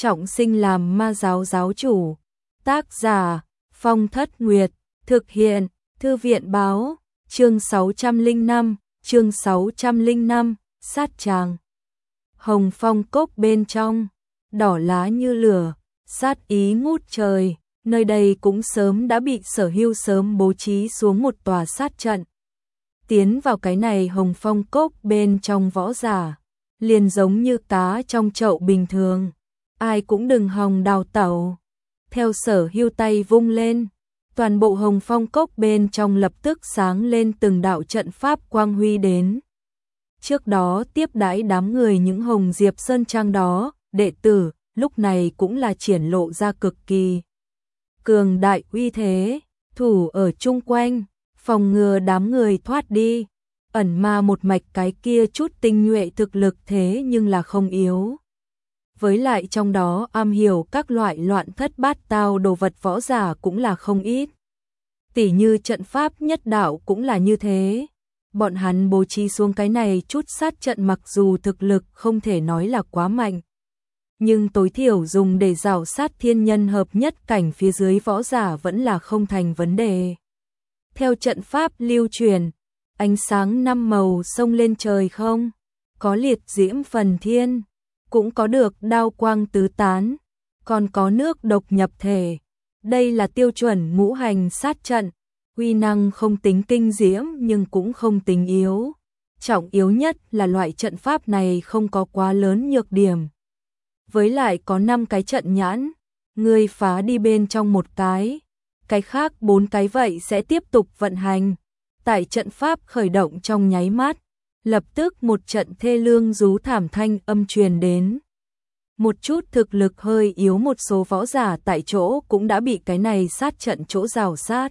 trọng sinh làm ma giáo giáo chủ. Tác giả Phong Thất Nguyệt, thực hiện Thư viện Báo, chương 605, sát tràng. Hồng Phong cốc bên trong, đỏ lá như lửa, sát ý ngút trời, nơi đây cũng sớm đã bị Sở Hưu sớm bố trí xuống một tòa sát trận. Tiến vào cái này Hồng Phong cốc bên trong võ giả, liền giống như cá trong chậu bình thường, ai cũng đừng hòng đào tẩu. Theo Sở Hưu tay vung lên, toàn bộ Hồng Phong cốc bên trong lập tức sáng lên từng đạo trận pháp quang huy đến. Trước đó tiếp đãi đám người những Hồng Diệp Sơn Trang đó, đệ tử, lúc này cũng là triển lộ ra cực kỳ cường đại uy thế, thủ ở chung quanh, phòng ngừa đám người thoát đi, ẩn ma một mạch cái kia chút tinh nhuệ thực lực thế nhưng là không yếu. Với lại trong đó am hiểu các loại loạn thất bát tao đồ vật võ giả cũng là không ít. Tỉ như trận pháp nhất đạo cũng là như thế. Bọn hắn bố trí xuống cái này chút sát trận mặc dù thực lực không thể nói là quá mạnh, nhưng tối thiểu dùng để rào sát thiên nhân hợp nhất cảnh phía dưới võ giả vẫn là không thành vấn đề. Theo trận pháp lưu truyền, ánh sáng năm màu xông lên trời không, có liệt diễm phần thiên, cũng có được đao quang tứ tán, còn có nước độc nhập thể. Đây là tiêu chuẩn ngũ hành sát trận, uy năng không tính kinh diễm nhưng cũng không tính yếu. Trọng yếu nhất là loại trận pháp này không có quá lớn nhược điểm. Với lại có 5 cái trận nhãn, người phá đi bên trong một cái khác 4 cái vậy sẽ tiếp tục vận hành. Tại trận pháp khởi động trong nháy mắt, lập tức một trận thê lương rú thảm thanh âm truyền đến. Một chút thực lực hơi yếu một số võ giả tại chỗ cũng đã bị cái này sát trận chỗ rào sát.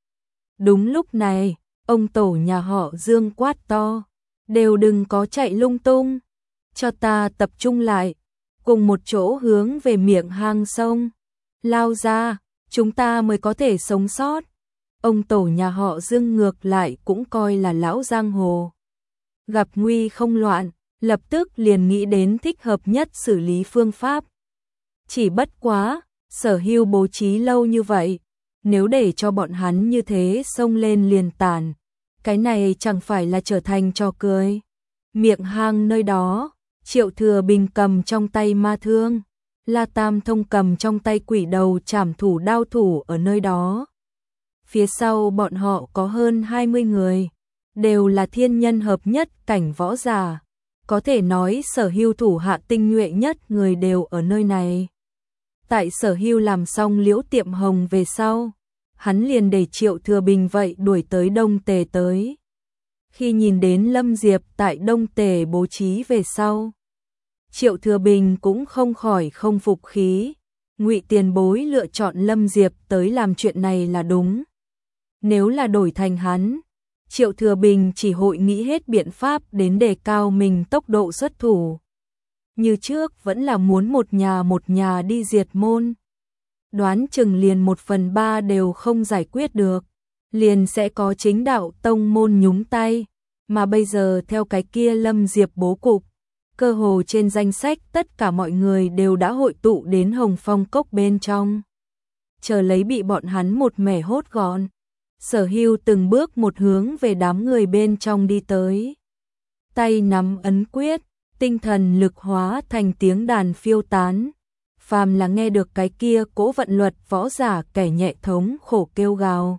Đúng lúc này, ông tổ nhà họ Dương quát to, đều đừng có chạy lung tung, cho ta tập trung lại, cùng một chỗ hướng về miệng hang sông, lao ra, chúng ta mới có thể sống sót. Ông tổ nhà họ Dương ngược lại cũng coi là lão giang hồ. Gặp nguy không loạn, lập tức liền nghĩ đến thích hợp nhất xử lý phương pháp. Chỉ bất quá, Sở Hưu bố trí lâu như vậy, nếu để cho bọn hắn như thế xông lên liền tàn, cái này chẳng phải là trở thành trò cười. Miệng hang nơi đó, Triệu Thừa Bình cầm trong tay ma thương, La Tam Thông cầm trong tay quỷ đầu trảm thủ đao thủ ở nơi đó. Phía sau bọn họ có hơn 20 người, đều là thiên nhân hợp nhất cảnh võ giả. Có thể nói Sở Hưu thủ hạ tinh nhuệ nhất người đều ở nơi này. Tại Sở Hưu làm xong Liễu Tiệm Hồng về sau, hắn liền để Triệu Thừa Bình vậy đuổi tới Đông Tề tới. Khi nhìn đến Lâm Diệp tại Đông Tề bố trí về sau, Triệu Thừa Bình cũng không khỏi không phục khí. Ngụy Tiền Bối lựa chọn Lâm Diệp tới làm chuyện này là đúng. Nếu là đổi thành hắn, Triệu Thừa Bình chỉ hội nghĩ hết biện pháp đến đề cao mình tốc độ xuất thủ. Như trước vẫn là muốn một nhà đi diệt môn. Đoán chừng liền 1/3 đều không giải quyết được, liền sẽ có chính đạo tông môn nhúng tay. Mà bây giờ theo cái kia Lâm Diệp bố cục, cơ hồ trên danh sách tất cả mọi người đều đã hội tụ đến Hồng Phong cốc bên trong, chờ lấy bị bọn hắn một mẻ hốt gọn. Sở Hưu từng bước một hướng về đám người bên trong đi tới. Tay nắm ấn quyết, tinh thần lực hóa thành tiếng đàn phiêu tán. Phàm là nghe được cái kia cỗ vận luật võ giả kẻ nhẹ thống khổ kêu gào.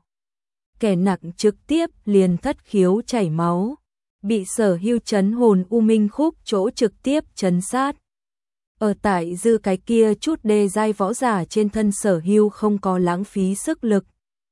Kẻ nặng trực tiếp liền thất khiếu chảy máu. Bị Sở Hưu chấn hồn u minh khúc chỗ trực tiếp chấn sát. Ở tại dư cái kia chút đê giai võ giả trên thân Sở Hưu không có lãng phí sức lực.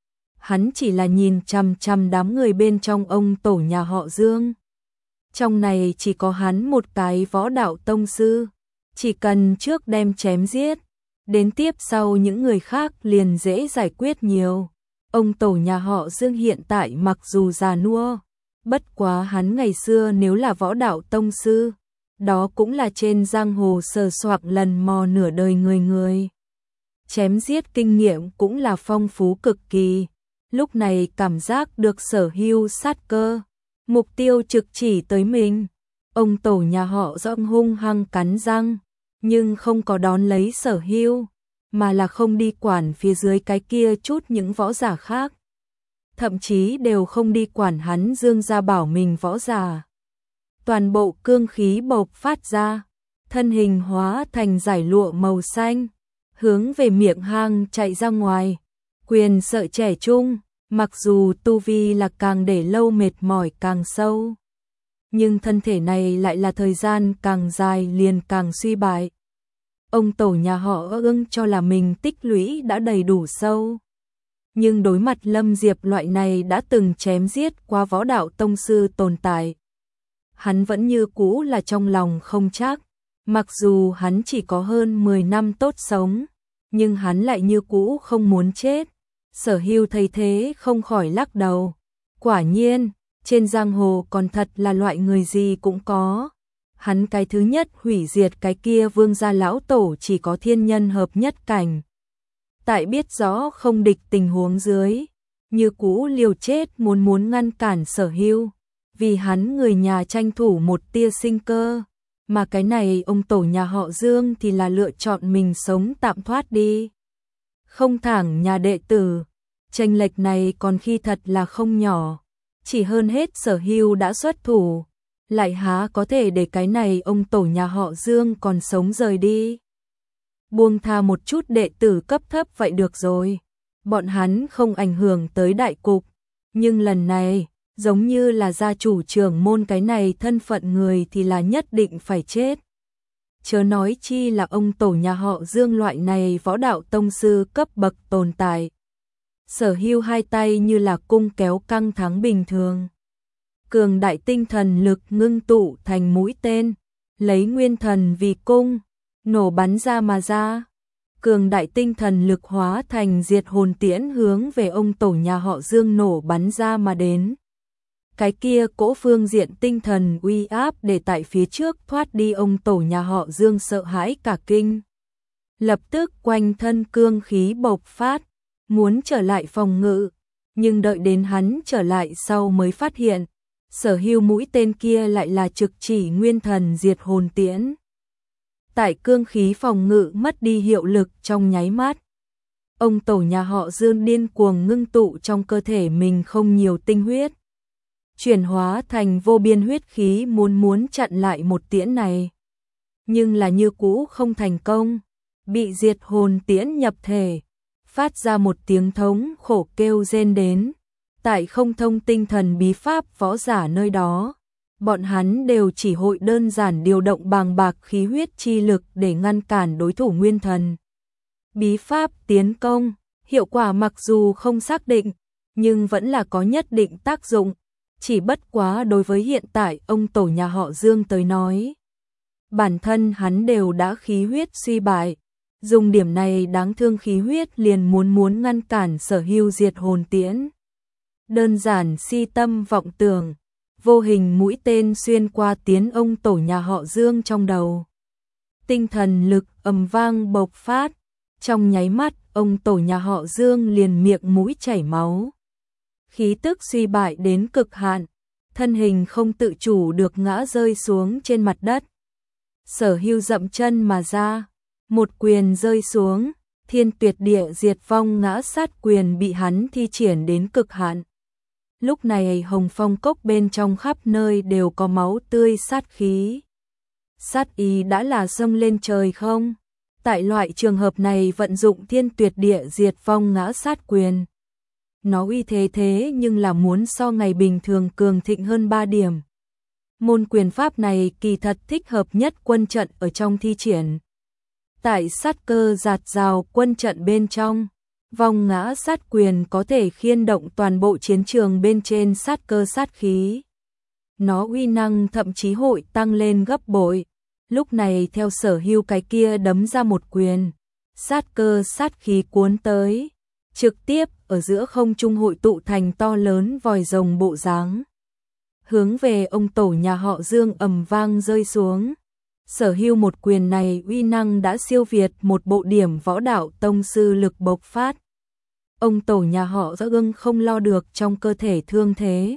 Hắn chỉ là nhìn chằm chằm đám người bên trong ông tổ nhà họ Dương. Trong này chỉ có hắn một cái võ đạo tông sư, chỉ cần trước đem chém giết, đến tiếp sau những người khác liền dễ giải quyết nhiều. Ông tổ nhà họ Dương hiện tại mặc dù già nua, bất quá hắn ngày xưa nếu là võ đạo tông sư, đó cũng là trên giang hồ sờ soạc lần mò nửa đời người. Chém giết kinh nghiệm cũng là phong phú cực kỳ. Lúc này cảm giác được Sở Hưu sát cơ, mục tiêu trực chỉ tới mình. Ông tổ nhà họ Dương hung hăng cắn răng, nhưng không có đón lấy Sở Hưu, mà là không đi quản phía dưới cái kia chút những võ giả khác. Thậm chí đều không đi quản hắn Dương gia bảo mình võ giả. Toàn bộ cương khí bộc phát ra, thân hình hóa thành giải lụa màu xanh, hướng về miệng hang chạy ra ngoài. Quyền sợi trẻ trung, mặc dù tu vi là càng để lâu mệt mỏi càng sâu, nhưng thân thể này lại là thời gian càng dài liền càng suy bại. Ông tổ nhà họ Ưng cho là mình tích lũy đã đầy đủ sâu. Nhưng đối mặt Lâm Diệp loại này đã từng chém giết qua võ đạo tông sư tồn tại, hắn vẫn như cũ là trong lòng không chắc. Mặc dù hắn chỉ có hơn 10 năm tốt sống, nhưng hắn lại như cũ không muốn chết. Sở Hưu thấy thế không khỏi lắc đầu. Quả nhiên, trên giang hồ còn thật là loại người gì cũng có. Hắn cái thứ nhất hủy diệt cái kia Vương gia lão tổ chỉ có thiên nhân hợp nhất cảnh. Tại biết rõ không địch tình huống dưới, như cũ liều chết muốn ngăn cản Sở Hưu, vì hắn người nhà tranh thủ một tia sinh cơ, mà cái này ông tổ nhà họ Dương thì là lựa chọn mình sống tạm thoát đi. Không thẳng nhà đệ tử, chênh lệch này còn khi thật là không nhỏ, chỉ hơn hết Sở Hưu đã xuất thủ, lại há có thể để cái này ông tổ nhà họ Dương còn sống rời đi. Buông tha một chút đệ tử cấp thấp vậy được rồi, bọn hắn không ảnh hưởng tới đại cục, nhưng lần này, giống như là gia chủ trưởng môn cái này thân phận người thì là nhất định phải chết. Chớ nói chi là ông tổ nhà họ Dương loại này võ đạo tông sư cấp bậc tồn tại. Sở Hưu hai tay như là cung kéo căng thắng bình thường. Cường đại tinh thần lực ngưng tụ thành mũi tên, lấy nguyên thần vì cung, nổ bắn ra mà ra. Cường đại tinh thần lực hóa thành diệt hồn tiễn hướng về ông tổ nhà họ Dương nổ bắn ra mà đến. Cái kia cỗ phương diện tinh thần uy áp để tại phía trước thoát đi ông tổ nhà họ Dương sợ hãi cả kinh. Lập tức quanh thân cương khí bộc phát, muốn trở lại phòng ngự, nhưng đợi đến hắn trở lại sau mới phát hiện, Sở Hưu mũi tên kia lại là trực chỉ nguyên thần diệt hồn tiễn. Tại cương khí phòng ngự mất đi hiệu lực trong nháy mắt, ông tổ nhà họ Dương điên cuồng ngưng tụ trong cơ thể mình không nhiều tinh huyết, chuyển hóa thành vô biên huyết khí muốn chặn lại một tiễn này. Nhưng là như cũ không thành công, bị diệt hồn tiễn nhập thể, phát ra một tiếng thống khổ kêu rên đến. Tại không thông tinh thần bí pháp võ giả nơi đó, bọn hắn đều chỉ hội đơn giản điều động bàng bạc khí huyết chi lực để ngăn cản đối thủ nguyên thần. Bí pháp tiến công, hiệu quả mặc dù không xác định, nhưng vẫn là có nhất định tác dụng, chỉ bất quá đối với hiện tại ông tổ nhà họ Dương tới nói. Bản thân hắn đều đã khí huyết suy bại, dùng điểm này đáng thương khí huyết liền muốn ngăn cản Sở Hưu diệt hồn tiễn. Đơn giản si tâm vọng tưởng, vô hình mũi tên xuyên qua tiến ông tổ nhà họ Dương trong đầu. Tinh thần lực ầm vang bộc phát, trong nháy mắt ông tổ nhà họ Dương liền miệng mũi chảy máu. Khí tức suy bại đến cực hạn, thân hình không tự chủ được ngã rơi xuống trên mặt đất. Sở Hưu dậm chân mà ra, một quyền rơi xuống, thiên tuyệt địa diệt vong ngã sát quyền bị hắn thi triển đến cực hạn. Lúc này Hồng Phong cốc bên trong khắp nơi đều có máu tươi sát khí. Sát ý đã là xông lên trời không? Tại loại trường hợp này vận dụng thiên tuyệt địa diệt vong ngã sát quyền. Nó uy thế nhưng là muốn so ngày bình thường cường thịnh hơn 3 điểm. Môn quyền pháp này kỳ thật thích hợp nhất quân trận ở trong thi triển. Tại sát cơ giạt rào quân trận bên trong, vong ngã sát quyền có thể khiên động toàn bộ chiến trường bên trên sát cơ sát khí. Nó uy năng thậm chí hội tăng lên gấp bội. Lúc này theo Sở Hưu cái kia đấm ra một quyền, sát cơ sát khí cuốn tới, trực tiếp ở giữa không trung hội tụ thành to lớn vòi rồng bộ dáng, hướng về ông tổ nhà họ Dương ầm vang rơi xuống. Sở Hưu một quyền này uy năng đã siêu việt một bộ điểm võ đạo tông sư lực bộc phát. Ông tổ nhà họ Dương không lo được trong cơ thể thương thế.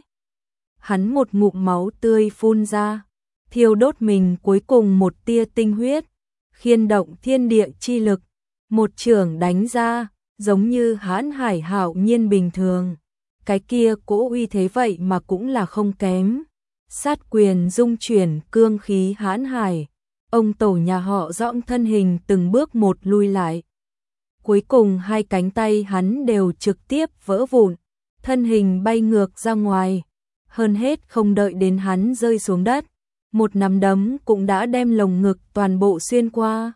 Hắn một ngụm máu tươi phun ra, thiêu đốt mình cuối cùng một tia tinh huyết, khiên động thiên địa chi lực, một chưởng đánh ra, giống như hãn hải hạo nhiên bình thường. Cái kia cỗ uy thế vậy mà cũng là không kém. Sát quyền dung chuyển cương khí hãn hải, ông tổ nhà họ Dõng thân hình từng bước một lui lại. Cuối cùng hai cánh tay hắn đều trực tiếp vỡ vụn, thân hình bay ngược ra ngoài. Hơn hết không đợi đến hắn rơi xuống đất, một nắm đấm cũng đã đem lồng ngực toàn bộ xuyên qua.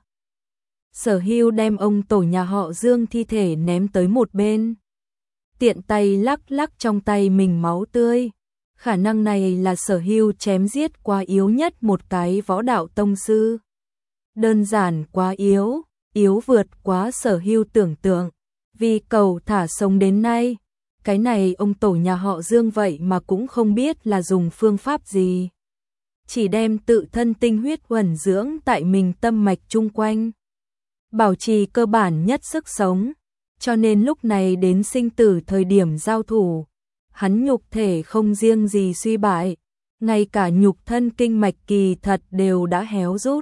Sở Hưu đem ông tổ nhà họ Dương thi thể ném tới một bên. Tiện tay lắc lắc trong tay mình máu tươi. Khả năng này là Sở Hưu chém giết quá yếu nhất một cái võ đạo tông sư. Đơn giản quá yếu, yếu vượt quá Sở Hưu tưởng tượng. Vì cầu thả sống đến nay, cái này ông tổ nhà họ Dương vậy mà cũng không biết là dùng phương pháp gì. Chỉ đem tự thân tinh huyết uẩn dưỡng tại mình tâm mạch chung quanh, bảo trì cơ bản nhất sức sống, cho nên lúc này đến sinh tử thời điểm giao thủ, hắn nhục thể không riêng gì suy bại, ngay cả nhục thân kinh mạch kỳ thật đều đã héo rút.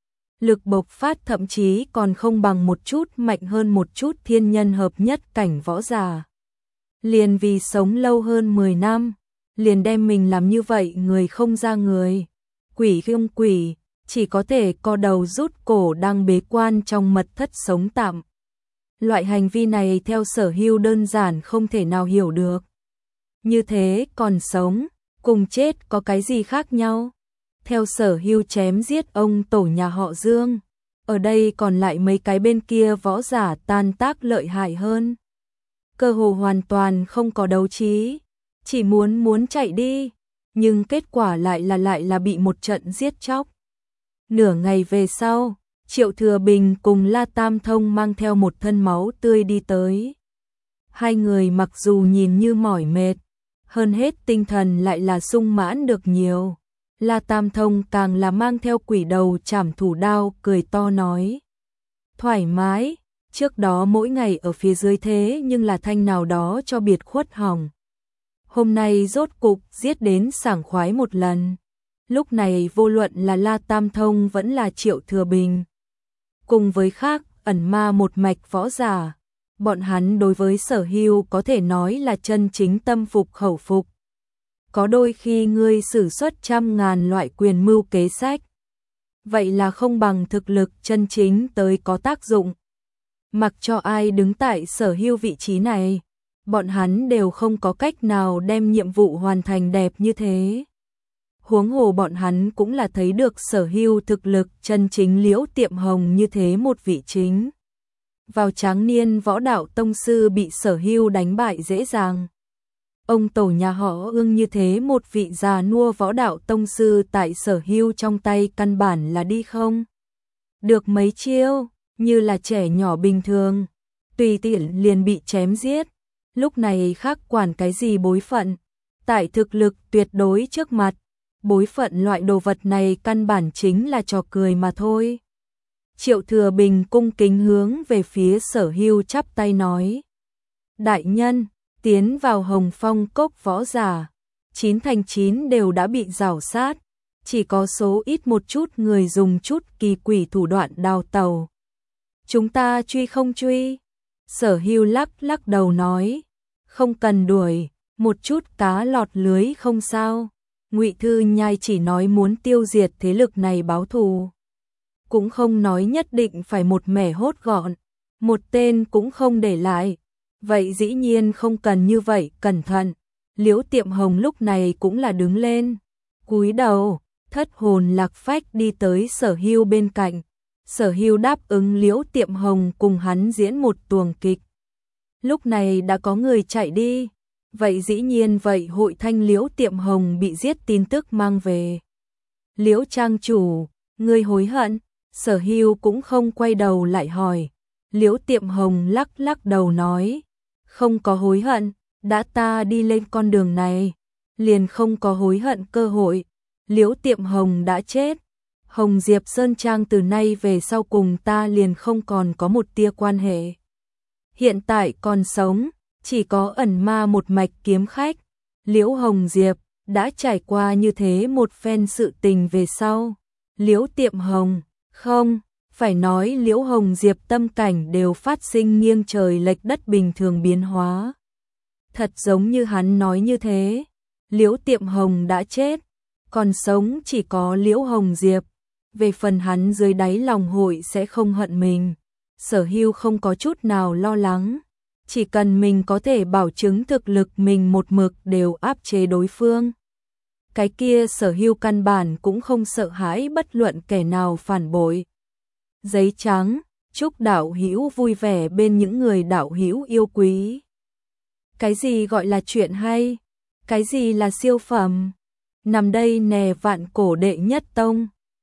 Lực bộc phát thậm chí còn không bằng một chút mạnh hơn một chút thiên nhân hợp nhất cảnh võ giả. Liền vì sống lâu hơn 10 năm, liền đem mình làm như vậy người không ra người, quỷ không quỷ, chỉ có thể co đầu rút cổ đang bế quan trong mật thất sống tạm. Loại hành vi này theo Sở Hưu đơn giản không thể nào hiểu được. Như thế còn sống, cùng chết có cái gì khác nhau? Theo Sở Hưu chém giết ông tổ nhà họ Dương, ở đây còn lại mấy cái bên kia võ giả tan tác lợi hại hơn. Cơ hồ hoàn toàn không có đấu trí, chỉ muốn chạy đi, nhưng kết quả lại là bị một trận giết chóc. Nửa ngày về sau, Triệu Thừa Bình cùng La Tam Thông mang theo một thân máu tươi đi tới. Hai người mặc dù nhìn như mỏi mệt, hơn hết tinh thần lại là sung mãn được nhiều. La Tam Thông càng là mang theo quỷ đầu trảm thủ đao cười to nói. Thoải mái, trước đó mỗi ngày ở phía dưới thế nhưng là thanh nào đó cho biệt khuất hỏng. Hôm nay rốt cục giết đến sảng khoái một lần. Lúc này vô luận là La Tam Thông vẫn là Triệu Thừa Bình, cùng với khác ẩn ma một mạch võ giả, bọn hắn đối với Sở Hưu có thể nói là chân chính tâm phục khẩu phục. Có đôi khi ngươi sử xuất trăm ngàn loại quyền mưu kế sách, vậy là không bằng thực lực chân chính tới có tác dụng. Mặc cho ai đứng tại Sở Hưu vị trí này, bọn hắn đều không có cách nào đem nhiệm vụ hoàn thành đẹp như thế. Huống hồ bọn hắn cũng là thấy được Sở Hưu thực lực chân chính Liễu Tiệm Hồng như thế một vị chính. Vào tráng niên võ đạo tông sư bị Sở Hưu đánh bại dễ dàng. Ông tổ nhà họ Ưng như thế một vị già nua võ đạo tông sư tại Sở Hưu trong tay căn bản là đi không được mấy chiêu, như là trẻ nhỏ bình thường, tùy tiện liền bị chém giết. Lúc này khác quản cái gì bối phận, tại thực lực tuyệt đối trước mặt, bối phận loại đồ vật này căn bản chính là trò cười mà thôi. Triệu Thừa Bình cung kính hướng về phía Sở Hưu chắp tay nói. Đại nhân, tiến vào Hồng Phong cốc võ giả, 9 thành 9 đều đã bị rảo sát, chỉ có số ít một chút người dùng chút kỳ quỷ thủ đoạn đào tẩu. Chúng ta truy không truy? Sở Hưu lắc lắc đầu nói, không cần đuổi, một chút cá lọt lưới không sao. Ngụy Thư Nhai chỉ nói muốn tiêu diệt thế lực này báo thù, cũng không nói nhất định phải một mẻ hốt gọn, một tên cũng không để lại. Vậy dĩ nhiên không cần như vậy, cẩn thận. Liễu Tiệm Hồng lúc này cũng là đứng lên, cúi đầu, thất hồn lạc phách đi tới Sở Hưu bên cạnh. Sở Hưu đáp ứng Liễu Tiệm Hồng cùng hắn diễn một tuồng kịch. Lúc này đã có người chạy đi, vậy dĩ nhiên vậy hội thanh Liễu Tiệm Hồng bị giết tin tức mang về. Liễu trang chủ, ngươi hối hận? Sở Hưu cũng không quay đầu lại hỏi. Liễu Tiệm Hồng lắc lắc đầu nói, không có hối hận, đã ta đi lên con đường này, liền không có hối hận cơ hội. Liễu Tiệm Hồng đã chết, Hồng Diệp Sơn Trang từ nay về sau cùng ta liền không còn có một tia quan hệ. Hiện tại còn sống, chỉ có ẩn ma một mạch kiếm khách. Liễu Hồng Diệp đã trải qua như thế một phen sự tình về sau. Liễu Tiệm Hồng, không, Phải nói Liễu Hồng Diệp tâm cảnh đều phát sinh nghiêng trời lệch đất bình thường biến hóa. Thật giống như hắn nói như thế, Liễu Tiệm Hồng đã chết, còn sống chỉ có Liễu Hồng Diệp. Về phần hắn dưới đáy lòng hội sẽ không hận mình, Sở Hưu không có chút nào lo lắng. Chỉ cần mình có thể bảo chứng thực lực mình một mực đều áp chế đối phương. Cái kia Sở Hưu căn bản cũng không sợ hãi bất luận kẻ nào phản bội. Giấy trắng, chúc đạo hữu vui vẻ bên những người đạo hữu yêu quý. Cái gì gọi là chuyện hay? Cái gì là siêu phẩm? Nằm đây nè vạn cổ đệ nhất tông.